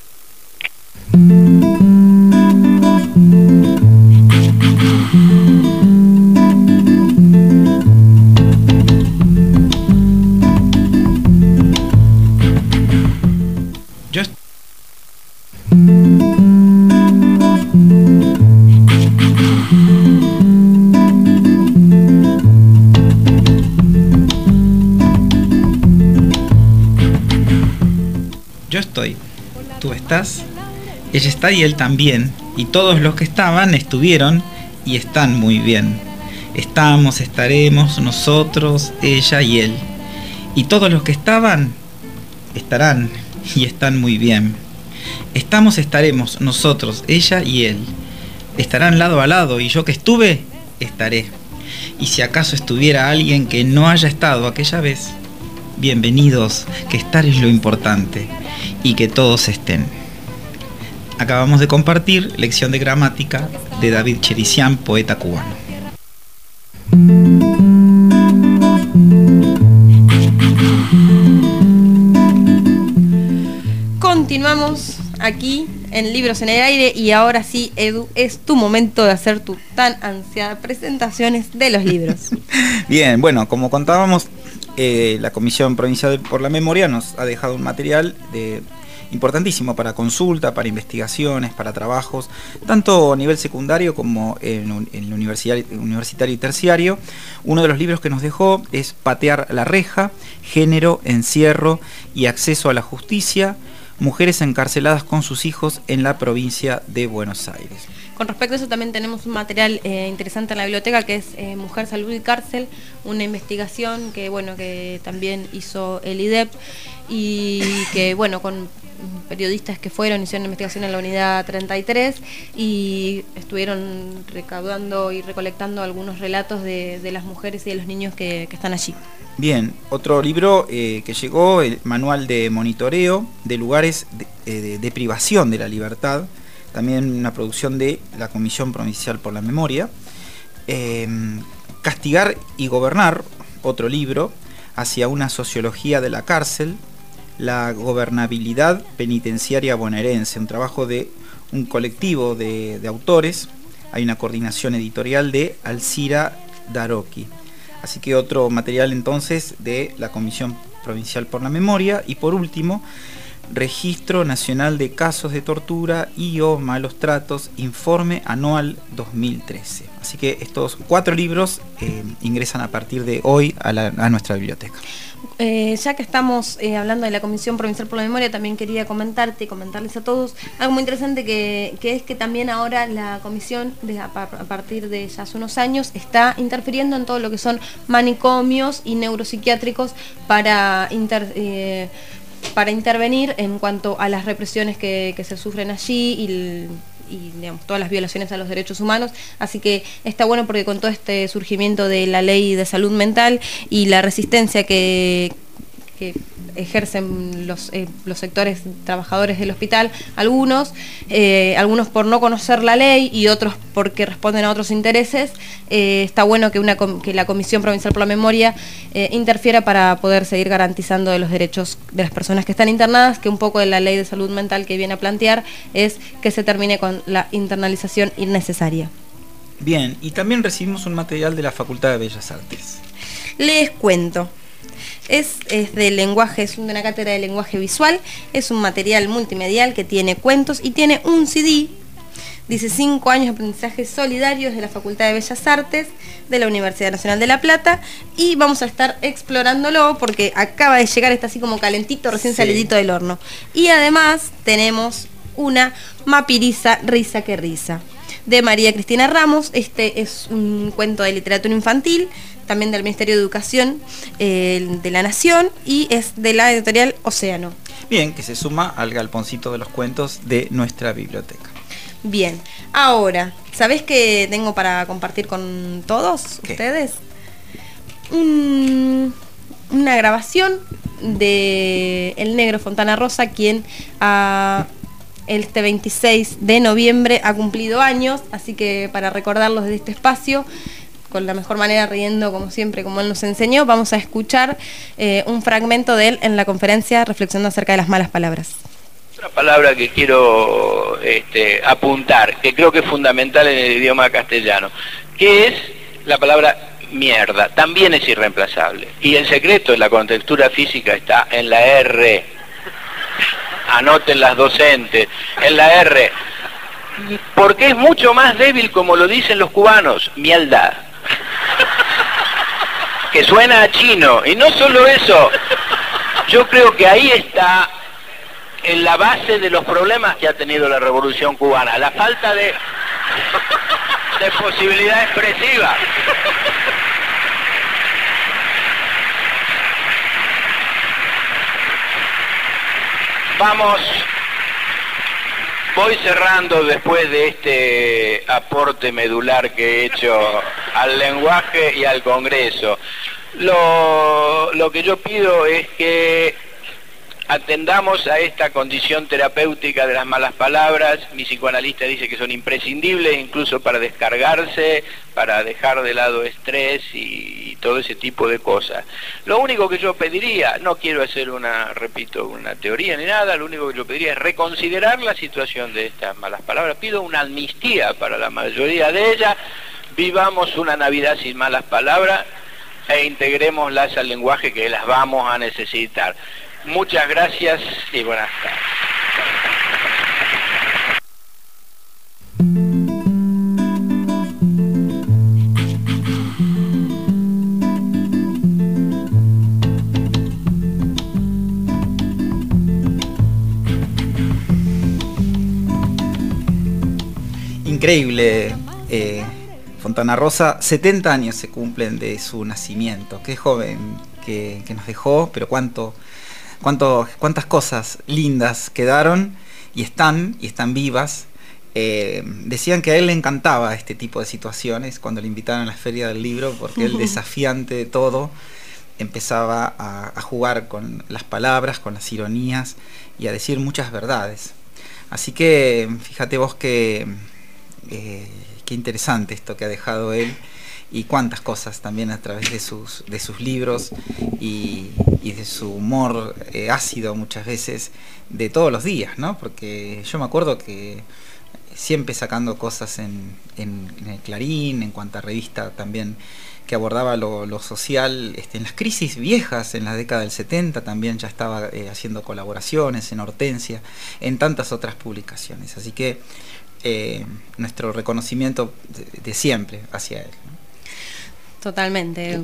Yo estoy, tú estás, ella está y él también, y todos los que estaban estuvieron y están muy bien. Estamos, estaremos, nosotros, ella y él. Y todos los que estaban, estarán y están muy bien. Estamos, estaremos, nosotros, ella y él. Estarán lado a lado y yo que estuve, estaré. Y si acaso estuviera alguien que no haya estado aquella vez, bienvenidos, que estar es lo importante y que todos estén. Acabamos de compartir lección de gramática de David Cherisian, poeta cubano. Continuamos aquí en Libros en el Aire y ahora sí, Edu, es tu momento de hacer tu tan ansiada presentaciones de los libros. Bien, bueno, como contábamos, la Comisión Provincial por la Memoria nos ha dejado un material importantísimo para consulta, para investigaciones, para trabajos, tanto a nivel secundario como en el universitario y terciario. Uno de los libros que nos dejó es Patear la reja, género, encierro y acceso a la justicia, mujeres encarceladas con sus hijos en la provincia de Buenos Aires. Con respecto a eso también tenemos un material interesante en la biblioteca que es Mujer, Salud y Cárcel, una investigación que también hizo el IDEP y que con periodistas que hicieron investigación en la unidad 33 y estuvieron recaudando y recolectando algunos relatos de las mujeres y de los niños que están allí. Bien, otro libro que llegó, el Manual de Monitoreo de Lugares de Privación de la Libertad, también una producción de la Comisión Provincial por la Memoria. Castigar y Gobernar, otro libro, hacia una sociología de la cárcel, la gobernabilidad penitenciaria bonaerense, un trabajo de un colectivo de autores. Hay una coordinación editorial de Alcira Daroqui. Así que otro material entonces de la Comisión Provincial por la Memoria. Y por último, Registro Nacional de Casos de Tortura y o Malos Tratos, Informe Anual 2013. Así que estos 4 libros ingresan a partir de hoy a nuestra biblioteca. Ya que estamos hablando de la Comisión Provincial por la Memoria, también quería comentarles a todos algo muy interesante que es que también ahora la Comisión, a partir de ya hace unos años, está interfiriendo en todo lo que son manicomios y neuropsiquiátricos para intervenir en cuanto a las represiones que se sufren allí y digamos, todas las violaciones a los derechos humanos. Así que está bueno porque con todo este surgimiento de la ley de salud mental y la resistencia que ejercen los sectores trabajadores del hospital, algunos por no conocer la ley y otros porque responden a otros intereses, está bueno que la Comisión Provincial por la Memoria interfiera para poder seguir garantizando de los derechos de las personas que están internadas, que un poco de la ley de salud mental que viene a plantear es que se termine con la internalización innecesaria. Bien, y también recibimos un material de la Facultad de Bellas Artes. Les cuento. Es de lenguaje, es de una cátedra de lenguaje visual, es un material multimedial que tiene cuentos y tiene un CD. Dice 5 años de aprendizaje solidarios de la Facultad de Bellas Artes de la Universidad Nacional de La Plata, y vamos a estar explorándolo porque acaba de llegar, está así como calentito, recién salidito del horno. Y además tenemos una Mapiriza, risa que risa, de María Cristina Ramos. Este es un cuento de literatura infantil, también del Ministerio de Educación de la Nación, y es de la editorial Océano. Bien, que se suma al galponcito de los cuentos de nuestra biblioteca. Bien, ahora, ¿sabés qué tengo para compartir con todos ustedes? Una grabación de El Negro Fontana Rosa, quien este 26 de noviembre ha cumplido años, así que para recordarlos desde este espacio, con la mejor manera, riendo como siempre, como él nos enseñó, vamos a escuchar un fragmento de él en la conferencia reflexionando acerca de las malas palabras. Otra palabra que quiero apuntar, que creo que es fundamental en el idioma castellano, que es la palabra mierda. También es irreemplazable. Y el secreto de la contextura física está en la R. Anoten las docentes, en la R. Porque es mucho más débil, como lo dicen los cubanos, mierda. Que suena a chino. Y no solo eso, yo creo que ahí está en la base de los problemas que ha tenido la Revolución Cubana, la falta de posibilidad expresiva. Voy cerrando después de este aporte medular que he hecho al lenguaje y al Congreso. Lo que yo pido es que atendamos a esta condición terapéutica de las malas palabras. Mi psicoanalista dice que son imprescindibles incluso para descargarse, para dejar de lado estrés y todo ese tipo de cosas. Lo único que yo pediría, no quiero hacer una teoría ni nada, lo único que yo pediría es reconsiderar la situación de estas malas palabras. Pido una amnistía para la mayoría de ellas, vivamos una Navidad sin malas palabras e integrémoslas al lenguaje que las vamos a necesitar. Muchas gracias y buenas tardes. Increíble, Fontana Rosa, 70 años se cumplen de su nacimiento. Qué joven que nos dejó, pero cuántas cosas lindas quedaron y están vivas. Decían que a él le encantaba este tipo de situaciones cuando le invitaron a la Feria del Libro, porque él, desafiante de todo, empezaba a jugar con las palabras, con las ironías y a decir muchas verdades. Así que fíjate vos qué interesante esto que ha dejado él y cuántas cosas también a través de sus libros y de su humor ácido muchas veces de todos los días, ¿no? Porque yo me acuerdo que siempre sacando cosas en el Clarín, en cuanto a revista también que abordaba lo social, en las crisis viejas, en la década del 70 también ya estaba haciendo colaboraciones en Hortensia, en tantas otras publicaciones. Así que nuestro reconocimiento de siempre hacia él, ¿no? Totalmente.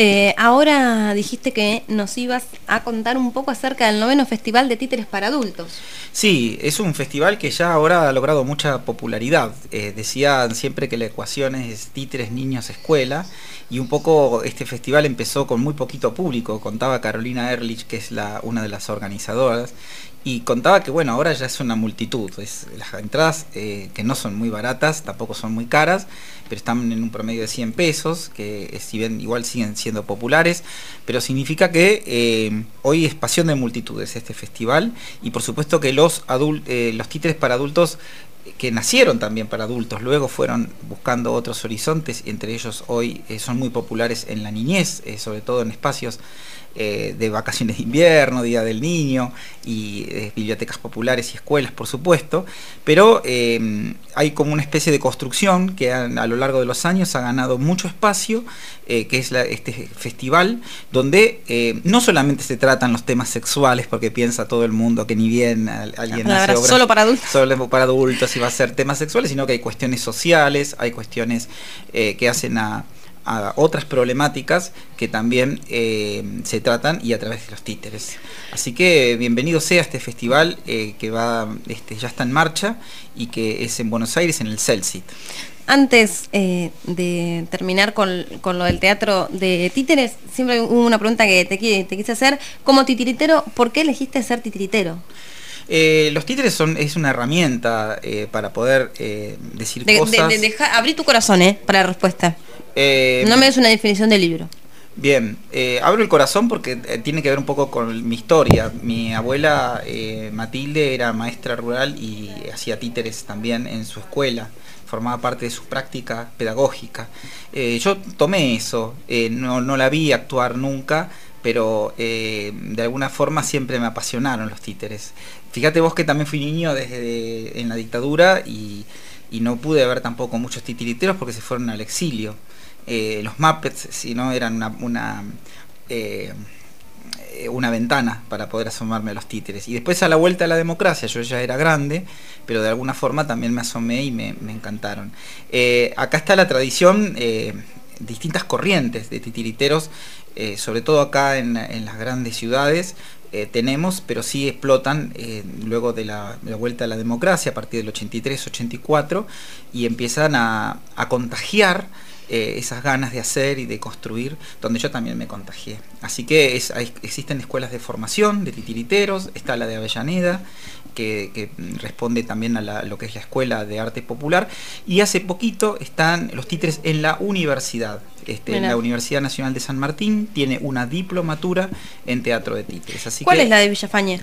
Ahora dijiste que nos ibas a contar un poco acerca del 9º Festival de Títeres para Adultos. Sí, es un festival que ya ahora ha logrado mucha popularidad. Decían siempre que la ecuación es títeres, niños, escuela, y un poco este festival empezó con muy poquito público. Contaba Carolina Ehrlich, que es una de las organizadoras, y contaba que bueno, ahora ya es una multitud. Las entradas, que no son muy baratas, tampoco son muy caras, pero están en un promedio de 100 pesos, que si bien igual siguen siendo populares, pero significa que hoy es pasión de multitudes este festival, y por supuesto que los títeres para adultos que nacieron también para adultos, luego fueron buscando otros horizontes, y entre ellos hoy son muy populares en la niñez, sobre todo en espacios de vacaciones de invierno, Día del Niño, y bibliotecas populares y escuelas, por supuesto, pero hay como una especie de construcción que a lo largo de los años ha ganado mucho espacio, que es este festival, donde no solamente se tratan los temas sexuales, porque piensa todo el mundo que ni bien alguien hace obras solo para adultos. Solo para adultos y va a ser temas sexuales, sino que hay cuestiones sociales, hay cuestiones que hacen a otras problemáticas que también se tratan, y a través de los títeres. Así que bienvenido sea este festival que ya está en marcha y que es en Buenos Aires, en el Celsit. Antes de terminar con lo del teatro de títeres, siempre hubo una pregunta que te quise hacer. Como titiritero, ¿por qué elegiste ser titiritero? Los títeres es una herramienta para poder decir cosas. Abrí tu corazón para la respuesta. No me des una definición del libro. Bien, abro el corazón porque tiene que ver un poco con mi historia. Mi abuela Matilde era maestra rural y hacía títeres también en su escuela, formaba parte de su práctica pedagógica. Yo tomé eso, no la vi actuar nunca, pero de alguna forma siempre me apasionaron los títeres. Fíjate vos que también fui niño en la dictadura y no pude ver tampoco muchos titiriteros porque se fueron al exilio. Los Muppets, si no, eran una ventana para poder asomarme a los títeres. Y después, a la vuelta a la democracia, yo ya era grande, pero de alguna forma también me asomé y me encantaron. Acá está la tradición, distintas corrientes de titiriteros, sobre todo acá en las grandes ciudades. Tenemos, pero sí explotan luego de la vuelta a la democracia a partir del 83-84, y empiezan a contagiar esas ganas de hacer y de construir, donde yo también me contagié. Así que existen escuelas de formación de titiriteros, está la de Avellaneda, que responde también a lo que es la Escuela de Arte Popular, y hace poquito están los títeres en la universidad. La Universidad Nacional de San Martín tiene una diplomatura en teatro de títeres. ¿Cuál es la de Villafañe?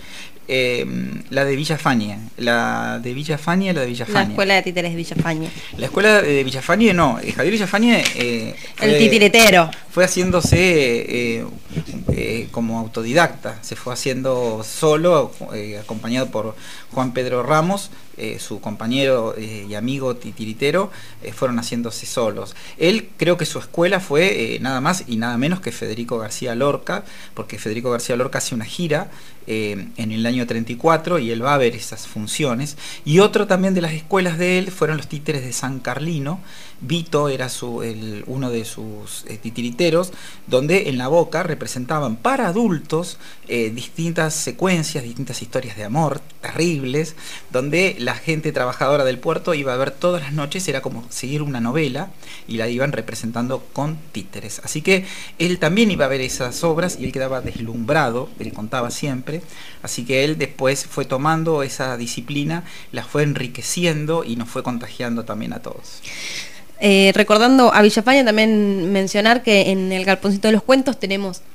La de Villafañe. La Escuela de Títeres de Villafañe. La Escuela de Villafañe no. Javier Villafañe, el titiritero, fue haciéndose como autodidacta. Se fue haciendo solo, acompañado por Juan Pedro Ramos, su compañero y amigo titiritero. Fueron haciéndose solos. Él, creo que su escuela fue nada más y nada menos que Federico García Lorca, porque Federico García Lorca hace una gira en el año 34 y él va a ver esas funciones. Y otro también de las escuelas de él fueron los títeres de San Carlino. Vito era uno de sus titiriteros, donde en la boca representaban para adultos distintas secuencias, distintas historias de amor terribles, donde la gente trabajadora del puerto iba a ver todas las noches, era como seguir una novela, y la iban representando con títeres. Así que él también iba a ver esas obras y él quedaba deslumbrado, él contaba siempre. Así que él después fue tomando esa disciplina, la fue enriqueciendo y nos fue contagiando también a todos. Recordando a Villafañe, también mencionar que en el Galponcito de los Cuentos tenemos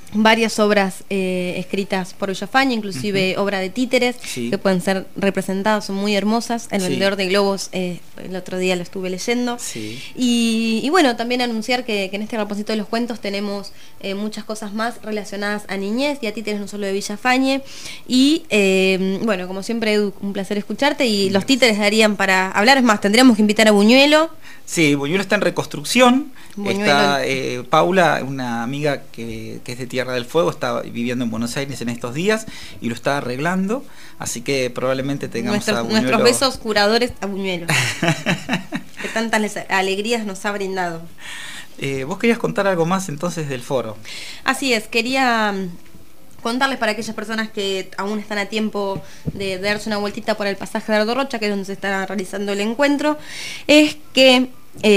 varias obras escritas por Villafañe, inclusive obra de títeres, que pueden ser representadas, son muy hermosas. El vendedor de globos, el otro día lo estuve leyendo. Y bueno, también anunciar que en este Galponcito de los Cuentos tenemos muchas cosas más relacionadas a niñez y a títeres, no solo de Villafañe. Y bueno, como siempre, Edu, un placer escucharte, y los títeres darían para hablar. Es más, tendríamos que invitar a Buñuelo. Sí, Buñuelo está en reconstrucción. Buñuelo. Está Paula, una amiga que es de Tierra del Fuego, está viviendo en Buenos Aires en estos días y lo está arreglando, así que probablemente tengamos a Buñuelo. Nuestros besos curadores a Buñuelo, que tantas alegrías nos ha brindado. Vos querías contar algo más entonces del foro. Así es, quería contarles para aquellas personas que aún están a tiempo de darse una vueltita por el pasaje de Ardo Rocha, que es donde se está realizando el encuentro, es que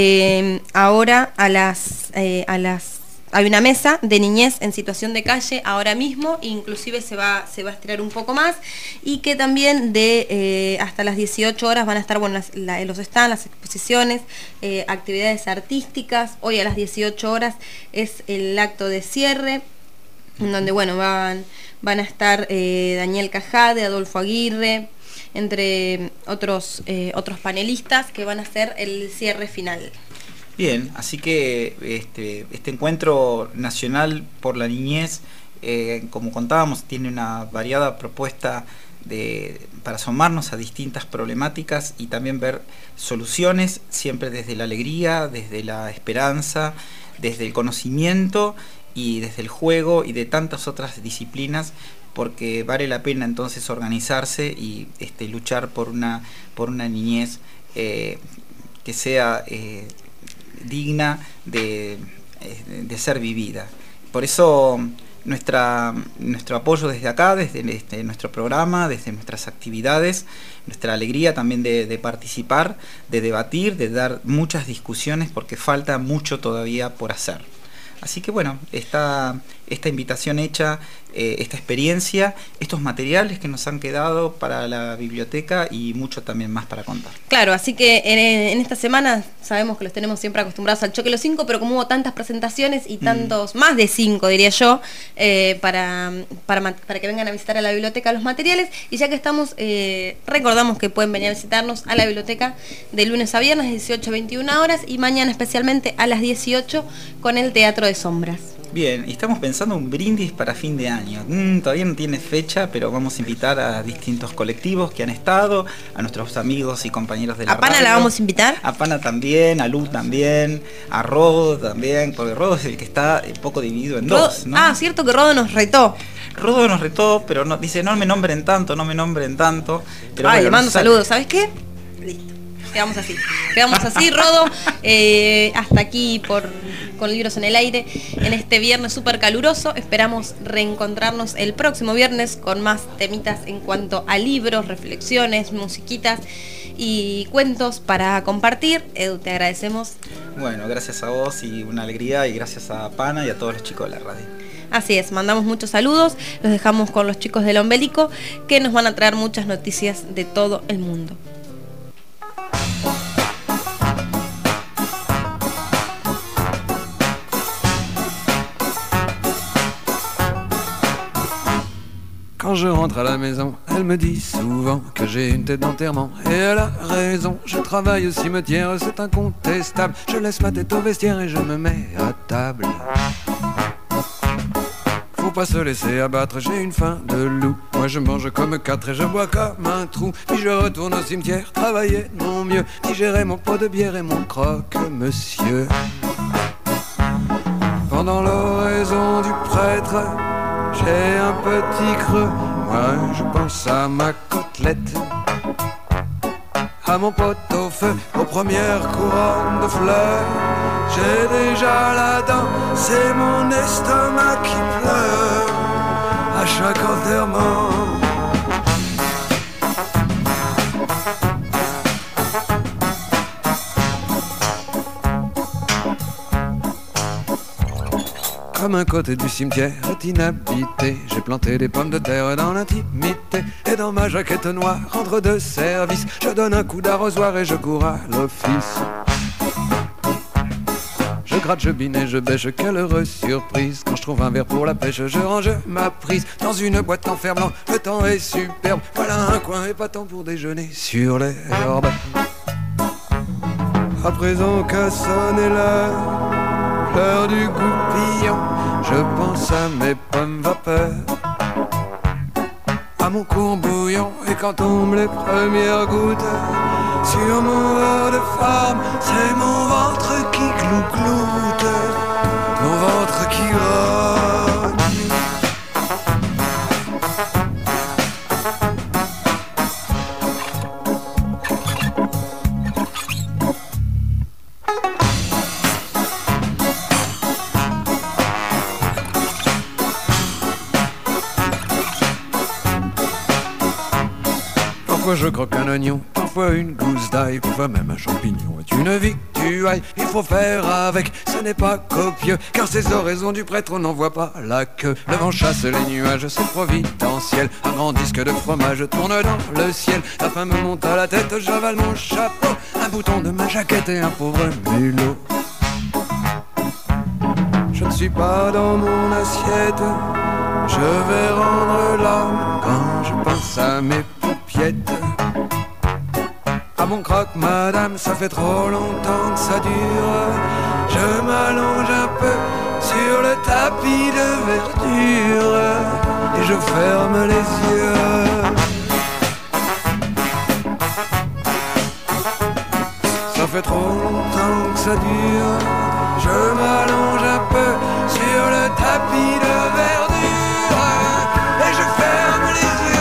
ahora hay una mesa de niñez en situación de calle ahora mismo, inclusive se va a estirar un poco más, y que también hasta las 18 horas van a estar los stands, las exposiciones, actividades artísticas. Hoy a las 18 horas es el acto de cierre, en donde bueno van a estar Daniel Cajade, Adolfo Aguirre, entre otros panelistas que van a hacer el cierre final. Bien, así que este encuentro nacional por la niñez, como contábamos, tiene una variada propuesta para asomarnos a distintas problemáticas y también ver soluciones, siempre desde la alegría, desde la esperanza, desde el conocimiento y desde el juego y de tantas otras disciplinas, porque vale la pena entonces organizarse y luchar por una niñez que sea digna de ser vivida. Por eso nuestro apoyo desde acá, desde nuestro programa, desde nuestras actividades, nuestra alegría también de participar, de debatir, de dar muchas discusiones, porque falta mucho todavía por hacer. Así que bueno, esta invitación hecha, esta experiencia, estos materiales que nos han quedado para la biblioteca y mucho también más para contar. Claro, así que en esta semana sabemos que los tenemos siempre acostumbrados al Choque los 5, pero como hubo tantas presentaciones y tantos, más de 5 diría yo, para que vengan a visitar a la biblioteca los materiales, y ya que estamos, recordamos que pueden venir a visitarnos a la biblioteca de lunes a viernes, 18 a 21 horas, y mañana especialmente a las 18 con el Teatro de Sombras. Bien, y estamos pensando un brindis para fin de año. Todavía no tiene fecha, pero vamos a invitar a distintos colectivos que han estado, a nuestros amigos y compañeros de la radio. ¿A Pana la vamos a invitar? A Pana también, a Luz también, a Rodo también, porque Rodo es el que está un poco dividido en dos, ¿no? Ah, cierto que Rodo nos retó. Rodo nos retó, pero no, dice no me nombren tanto. Pero ay, bueno, le mando saludos, ¿sabes qué? Listo. Quedamos así, Rodo. Hasta aquí con Libros en el Aire en este viernes súper caluroso. Esperamos reencontrarnos el próximo viernes con más temitas en cuanto a libros, reflexiones, musiquitas y cuentos para compartir. Edu, te agradecemos. Bueno, gracias a vos y una alegría, y gracias a Pana y a todos los chicos de la radio. Así es, mandamos muchos saludos, los dejamos con los chicos del Ombélico, que nos van a traer muchas noticias de todo el mundo. Quand je rentre à la maison, elle me dit souvent que j'ai une tête d'enterrement. Et elle a raison, je travaille au cimetière, c'est incontestable. Je laisse ma tête au vestiaire et je me mets à table. Faut pas se laisser abattre, j'ai une faim de loup. Moi je mange comme 4 et je bois comme un trou. Puis je retourne au cimetière, travailler mon mieux, digérer mon pot de bière et mon croque-monsieur. Pendant l'oraison du prêtre, j'ai un petit creux, moi je pense à ma côtelette, à mon pot au feu, aux premières couronnes de fleurs. J'ai déjà la dent, c'est mon estomac qui pleure à chaque enterrement. Comme un côté du cimetière est inhabité, j'ai planté des pommes de terre dans l'intimité. Et dans ma jaquette noire, entre deux services, je donne un coup d'arrosoir et je cours à l'office. Je gratte, je bine, je bêche, quelle heureuse surprise. Quand je trouve un verre pour la pêche, je range ma prise dans une boîte en fer blanc. Le temps est superbe, voilà un coin épatant pour déjeuner sur l'herbe. À présent qu'a sonné l'heure du goupillon, je pense à mes pommes vapeur, à mon courbouillon, et quand tombent les premières gouttes sur mon verre de femme, c'est mon ventre qui gloutte, mon ventre qui grotte. Parfois je croque un oignon, parfois une gousse d'ail, parfois même un champignon est une victuaille. Il faut faire avec, ce n'est pas copieux, car ces oraisons du prêtre on n'en voit pas la queue. Le vent chasse les nuages, c'est providentiel. Un grand disque de fromage tourne dans le ciel. La faim me monte à la tête, j'avale mon chapeau, un bouton de ma jaquette et un pauvre mulot. Je ne suis pas dans mon assiette, je vais rendre l'âme quand je pense à mes paupiètes. À mon croque, madame, ça fait trop longtemps que ça dure. Je m'allonge un peu sur le tapis de verdure et je ferme les yeux. Ça fait trop longtemps que ça dure. Je m'allonge un peu sur le tapis de verdure et je ferme les yeux.